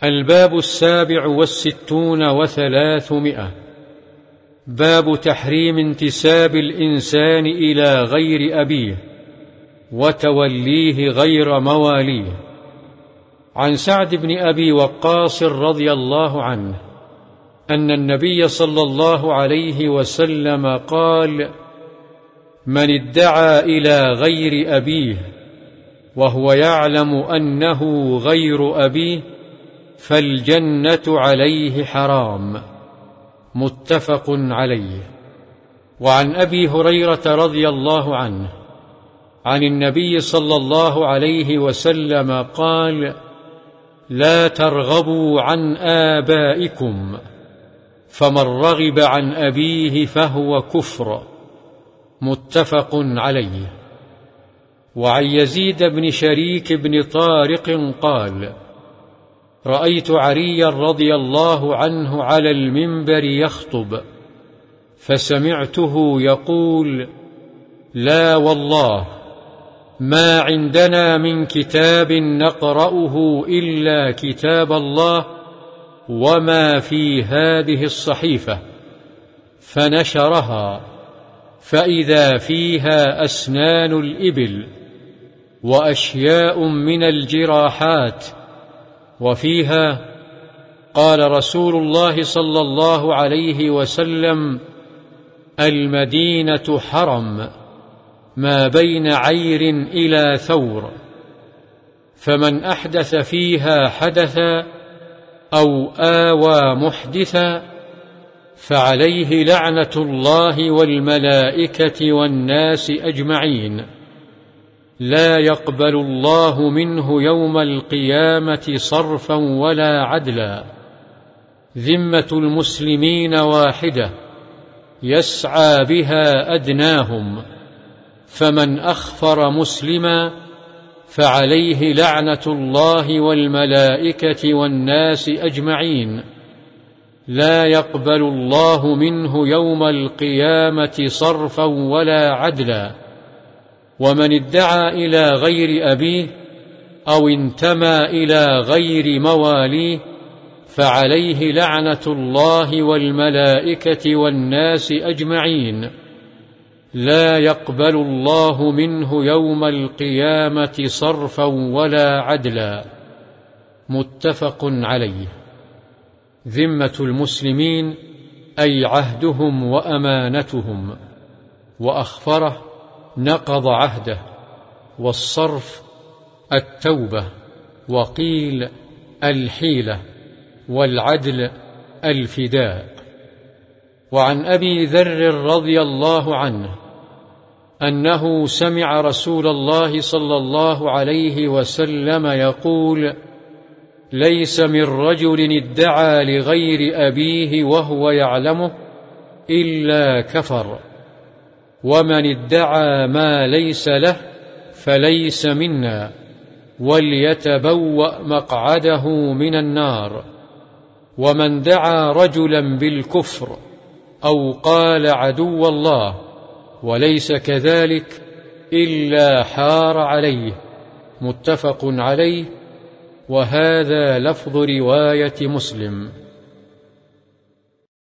الباب 67 باب تحريم انتساب الإنسان إلى غير أبيه وتوليه غير مواليه. عن سعد بن أبي وقاص رضي الله عنه أن النبي صلى الله عليه وسلم قال: من ادعى إلى غير أبيه وهو يعلم أنه غير أبيه فالجنة عليه حرام. متفق عليه. وعن أبي هريرة رضي الله عنه عن النبي صلى الله عليه وسلم قال: لا ترغبوا عن آبائكم، فمن رغب عن أبيه فهو كفر. متفق عليه. وعن يزيد بن شريك بن طارق قال: رأيت عليا رضي الله عنه على المنبر يخطب، فسمعته يقول: لا والله ما عندنا من كتاب نقرأه إلا كتاب الله وما في هذه الصحيفة. فنشرها، فإذا فيها أسنان الإبل وأشياء من الجراحات، وفيها: قال رسول الله صلى الله عليه وسلم: المدينة حرم ما بين عير إلى ثور، فمن أحدث فيها حدثا أو آوى محدثا فعليه لعنة الله والملائكة والناس أجمعين، لا يقبل الله منه يوم القيامة صرفا ولا عدلا. ذمة المسلمين واحدة يسعى بها أدناهم، فمن أخفر مسلما فعليه لعنة الله والملائكة والناس أجمعين، لا يقبل الله منه يوم القيامة صرفا ولا عدلا. ومن ادعى إلى غير أبيه أو انتمى إلى غير مواليه فعليه لعنة الله والملائكة والناس أجمعين، لا يقبل الله منه يوم القيامة صرفا ولا عدلا. متفق عليه. ذمة المسلمين أي عهدهم وأمانتهم، وأخفره نقض عهده، والصرف التوبة، وقيل الحيلة، والعدل الفداء. وعن أبي ذر رضي الله عنه أنه سمع رسول الله صلى الله عليه وسلم يقول: ليس من رجل ادعى لغير أبيه وهو يعلمه إلا كفر، ومن ادعى ما ليس له فليس منا، وليتبوأ مقعده من النار. ومن دعا رجلا بالكفر أو قال عدو الله وليس كذلك إلا حار عليه. متفق عليه. وهذا لفظ رواية مسلم.